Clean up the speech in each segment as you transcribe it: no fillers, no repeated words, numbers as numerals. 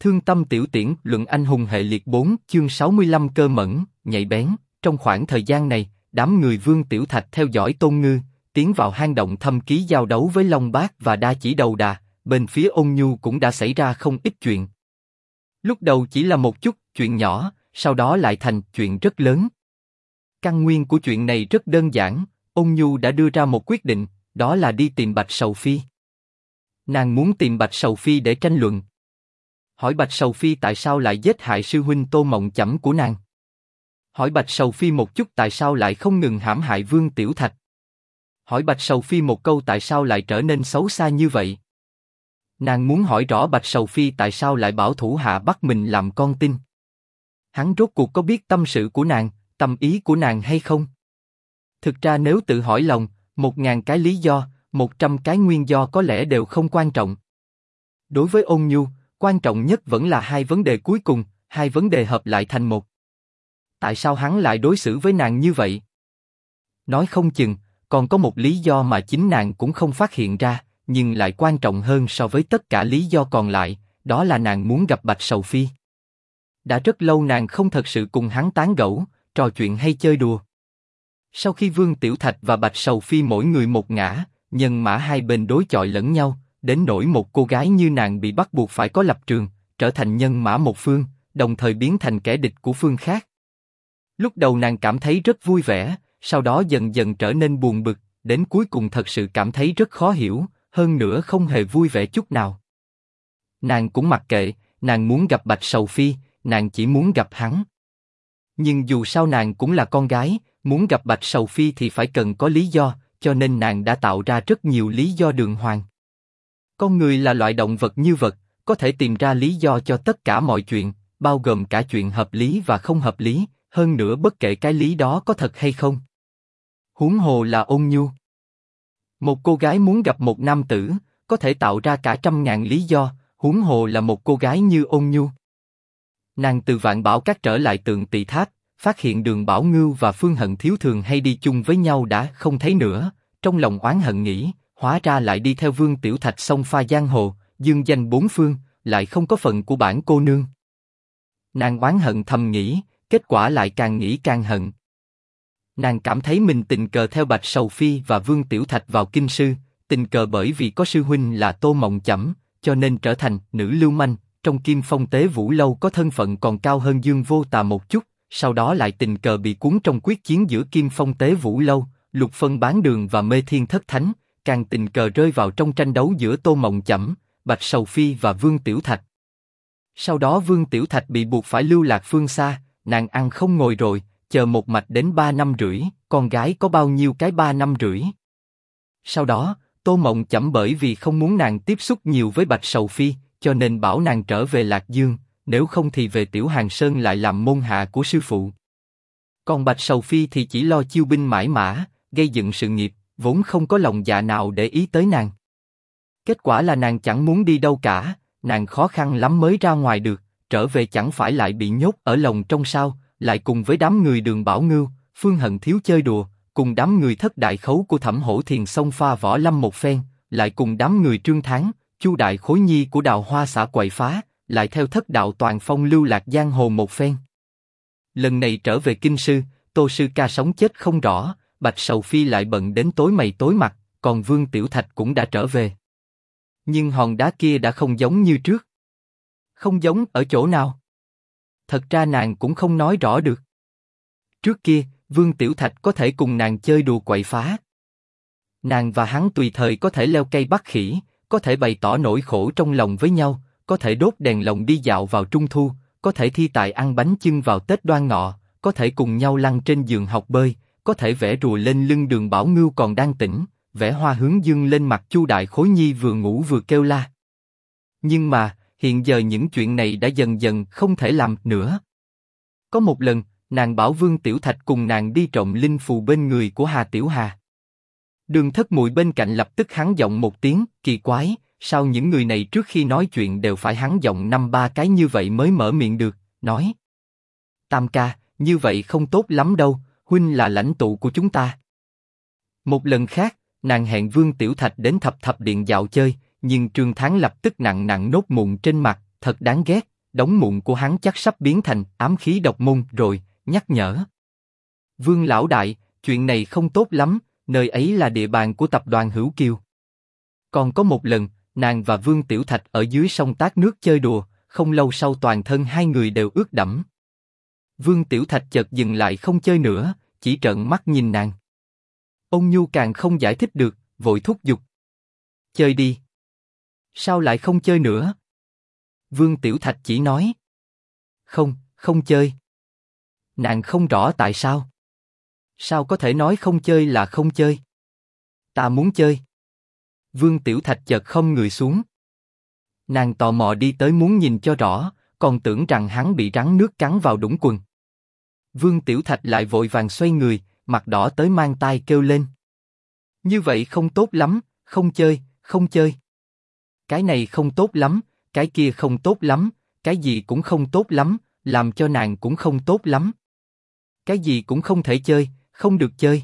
Thương tâm tiểu tiễn, luận anh hùng hệ liệt 4, chương 65 cơ mẫn, nhạy bén. Trong khoảng thời gian này, đám người Vương Tiểu Thạch theo dõi Tôn Ngư, tiến vào hang động thâm ký giao đấu với Long Bác và Đa Chỉ Đầu Đà, bên phía Ôn Nhu cũng đã xảy ra không ít chuyện. Lúc đầu chỉ là một chút chuyện nhỏ, sau đó lại thành chuyện rất lớn. Căn nguyên của chuyện này rất đơn giản, Ôn Nhu đã đưa ra một quyết định, đó là đi tìm Bạch Sầu Phi. Nàng muốn tìm Bạch Sầu Phi để tranh luận. Hỏi Bạch Sầu Phi tại sao lại giết hại sư huynh Tô Mộng Chẩm của nàng. Hỏi Bạch Sầu Phi một chút tại sao lại không ngừng hãm hại Vương Tiểu Thạch. Hỏi Bạch Sầu Phi một câu tại sao lại trở nên xấu xa như vậy. Nàng muốn hỏi rõ Bạch Sầu Phi tại sao lại bảo thủ hạ bắt mình làm con tin. Hắn rốt cuộc có biết tâm sự của nàng, tâm ý của nàng hay không? Thực ra nếu tự hỏi lòng, 1000 cái lý do, 100 cái nguyên do có lẽ đều không quan trọng. Đối với Ôn Nhu, quan trọng nhất vẫn là hai vấn đề cuối cùng, hai vấn đề hợp lại thành một. Tại sao hắn lại đối xử với nàng như vậy? Nói không chừng, còn có một lý do mà chính nàng cũng không phát hiện ra, nhưng lại quan trọng hơn so với tất cả lý do còn lại, đó là nàng muốn gặp Bạch Sầu Phi. Đã rất lâu nàng không thật sự cùng hắn tán gẫu, trò chuyện hay chơi đùa. Sau khi Vương Tiểu Thạch và Bạch Sầu Phi mỗi người một ngã, nhân mã hai bên đối chọi lẫn nhau, đến nỗi một cô gái như nàng bị bắt buộc phải có lập trường, trở thành nhân mã một phương, đồng thời biến thành kẻ địch của phương khác. Lúc đầu nàng cảm thấy rất vui vẻ, sau đó dần dần trở nên buồn bực, đến cuối cùng thật sự cảm thấy rất khó hiểu, hơn nữa không hề vui vẻ chút nào. Nàng cũng mặc kệ, nàng muốn gặp Bạch Sầu Phi, nàng chỉ muốn gặp hắn. Nhưng dù sao nàng cũng là con gái, muốn gặp Bạch Sầu Phi thì phải cần có lý do, cho nên nàng đã tạo ra rất nhiều lý do đường hoàng. Con người là loại động vật như vật, có thể tìm ra lý do cho tất cả mọi chuyện, bao gồm cả chuyện hợp lý và không hợp lý, hơn nữa bất kể cái lý đó có thật hay không. Huống hồ là Ôn Nhu. Một cô gái muốn gặp một nam tử, có thể tạo ra cả 100.000 lý do, huống hồ là một cô gái như Ôn Nhu. Nàng từ Vạn Bảo Các trở lại Tượng Tỳ Tháp, phát hiện Đường Bảo Ngưu và Phương Hận Thiếu thường hay đi chung với nhau đã không thấy nữa, trong lòng oán hận nghĩ, hóa ra lại đi theo Vương Tiểu Thạch xông pha giang hồ, dương danh bốn phương, lại không có phần của bản cô nương. Nàng oán hận thầm nghĩ, kết quả lại càng nghĩ càng hận. Nàng cảm thấy mình tình cờ theo Bạch Sầu Phi và Vương Tiểu Thạch vào kinh sư, tình cờ bởi vì có sư huynh là Tô Mộng Chẩm, cho nên trở thành nữ lưu manh, trong Kim Phong Tế Vũ Lâu có thân phận còn cao hơn Dương Vô Tà một chút, sau đó lại tình cờ bị cuốn trong quyết chiến giữa Kim Phong Tế Vũ Lâu, Lục Phân Bán Đường và Mê Thiên Thất Thánh, càng tình cờ rơi vào trong tranh đấu giữa Tô Mộng Chẩm, Bạch Sầu Phi và Vương Tiểu Thạch. Sau đó Vương Tiểu Thạch bị buộc phải lưu lạc phương xa, nàng ăn không ngồi rồi, chờ một mạch đến 3 năm rưỡi, con gái có bao nhiêu cái 3 năm rưỡi. Sau đó, Tô Mộng Chẩm bởi vì không muốn nàng tiếp xúc nhiều với Bạch Sầu Phi, cho nên bảo nàng trở về Lạc Dương, nếu không thì về Tiểu Hàng Sơn lại làm môn hạ của sư phụ. Còn Bạch Sầu Phi thì chỉ lo chiêu binh mãi mã, gây dựng sự nghiệp, vốn không có lòng dạ nào để ý tới nàng. Kết quả là nàng chẳng muốn đi đâu cả, nàng khó khăn lắm mới ra ngoài được, trở về chẳng phải lại bị nhốt ở lồng trong sao, lại cùng với đám người Đường Bảo Ngưu, Phương Hận Thiếu chơi đùa, cùng đám người Thất Đại Khấu của Thẩm Hổ Thiền xông pha võ lâm một phen, lại cùng đám người Trương Thắng, Chu Đại Khối Nhi của Đào Hoa xã quậy phá, lại theo Thất Đạo Toàn Phong lưu lạc giang hồ một phen. Lần này trở về kinh sư, Tô sư ca sống chết không rõ, Bạch Sầu Phi lại bận đến tối mày tối mặt, còn Vương Tiểu Thạch cũng đã trở về. Nhưng hòn đá kia đã không giống như trước. Không giống ở chỗ nào? Thật ra nàng cũng không nói rõ được. Trước kia, Vương Tiểu Thạch có thể cùng nàng chơi đùa quậy phá. Nàng và hắn tùy thời có thể leo cây bắt khỉ, có thể bày tỏ nỗi khổ trong lòng với nhau, có thể đốt đèn lồng đi dạo vào Trung Thu, có thể thi tài ăn bánh chưng vào Tết Đoan Ngọ, có thể cùng nhau lăn trên giường học bơi, có thể vẽ rùa lên lưng Đường Bảo Ngưu còn đang tỉnh, vẽ hoa hướng dương lên mặt Chu Đại Khối Nhi vừa ngủ vừa kêu la. Nhưng mà, hiện giờ những chuyện này đã dần dần không thể làm nữa. Có một lần, nàng bảo Vương Tiểu Thạch cùng nàng đi trộm linh phù bên người của Hà Tiểu Hà. Đường Thất Muội bên cạnh lập tức hắn giọng một tiếng, kỳ quái, sao những người này trước khi nói chuyện đều phải hắn giọng 5-3 cái như vậy mới mở miệng được, nói. Tam ca, như vậy không tốt lắm đâu, huynh là lãnh tụ của chúng ta. Một lần khác, nàng hẹn Vương Tiểu Thạch đến Thập Thập Điện dạo chơi, nhưng Trương Thắng lập tức nặng nặng nốt mụn trên mặt, thật đáng ghét, đống mụn của hắn chắc sắp biến thành ám khí độc môn rồi, nhắc nhở. Vương lão đại, chuyện này không tốt lắm, nơi ấy là địa bàn của tập đoàn Hữu Kiều. Còn có một lần, nàng và Vương Tiểu Thạch ở dưới sông tát nước chơi đùa, không lâu sau toàn thân hai người đều ướt đẫm. Vương Tiểu Thạch chợt dừng lại không chơi nữa, chỉ trợn mắt nhìn nàng. Ôn Nhu càng không giải thích được, vội thúc giục. Chơi đi. Sao lại không chơi nữa? Vương Tiểu Thạch chỉ nói. Không chơi. Nàng không rõ tại sao. Sao có thể nói không chơi là không chơi? Ta muốn chơi. Vương Tiểu Thạch chợt khom người xuống. Nàng tò mò đi tới muốn nhìn cho rõ, còn tưởng rằng hắn bị rắn nước cắn vào đũng quần. Vương Tiểu Thạch lại vội vàng xoay người, mặt đỏ tới mang tai kêu lên. Như vậy không tốt lắm, không chơi, không chơi. Cái này không tốt lắm, cái kia không tốt lắm, cái gì cũng không tốt lắm, làm cho nàng cũng không tốt lắm. Cái gì cũng không thể chơi, không được chơi.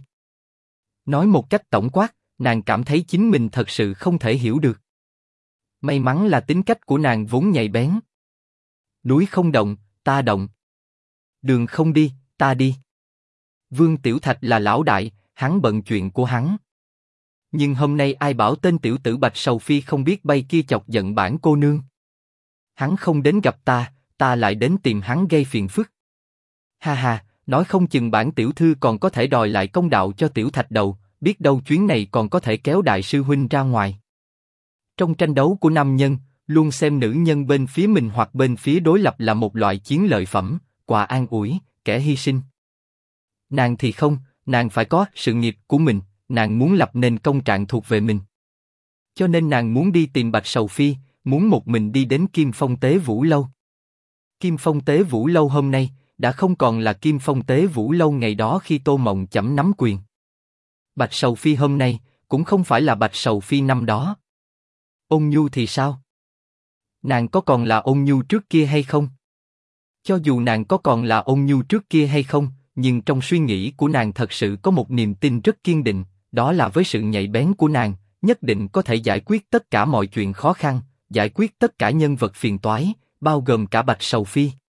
Nói một cách tổng quát, nàng cảm thấy chính mình thật sự không thể hiểu được. May mắn là tính cách của nàng vốn nhạy bén. Núi không động, ta động. Đường không đi, ta đi. Vương Tiểu Thạch là lão đại, hắn bận chuyện của hắn. Nhưng hôm nay ai bảo tên tiểu tử Bạch Sầu Phi không biết bay kia chọc giận bản cô nương. Hắn không đến gặp ta, ta lại đến tìm hắn gây phiền phức. Ha ha, nói không chừng bản tiểu thư còn có thể đòi lại công đạo cho Tiểu Thạch đầu, biết đâu chuyến này còn có thể kéo đại sư huynh ra ngoài. Trong tranh đấu của nam nhân, luôn xem nữ nhân bên phía mình hoặc bên phía đối lập là một loại chiến lợi phẩm, quà an ủi, kẻ hy sinh. Nàng thì không, nàng phải có sự nghiệp của mình, nàng muốn lập nên công trạng thuộc về mình. Cho nên nàng muốn đi tìm Bạch Sầu Phi, muốn một mình đi đến Kim Phong Tế Vũ Lâu. Kim Phong Tế Vũ Lâu hôm nay đã không còn là Kim Phong Tế Vũ Lâu ngày đó khi Tô Mộng Chẩm nắm quyền. Bạch Sầu Phi hôm nay cũng không phải là Bạch Sầu Phi năm đó. Ôn Nhu thì sao? Nàng có còn là Ôn Nhu trước kia hay không? Cho dù nàng có còn là Ôn Nhu trước kia hay không, nhưng trong suy nghĩ của nàng thật sự có một niềm tin rất kiên định, đó là với sự nhạy bén của nàng, nhất định có thể giải quyết tất cả mọi chuyện khó khăn, giải quyết tất cả nhân vật phiền toái, bao gồm cả Bạch Sầu Phi.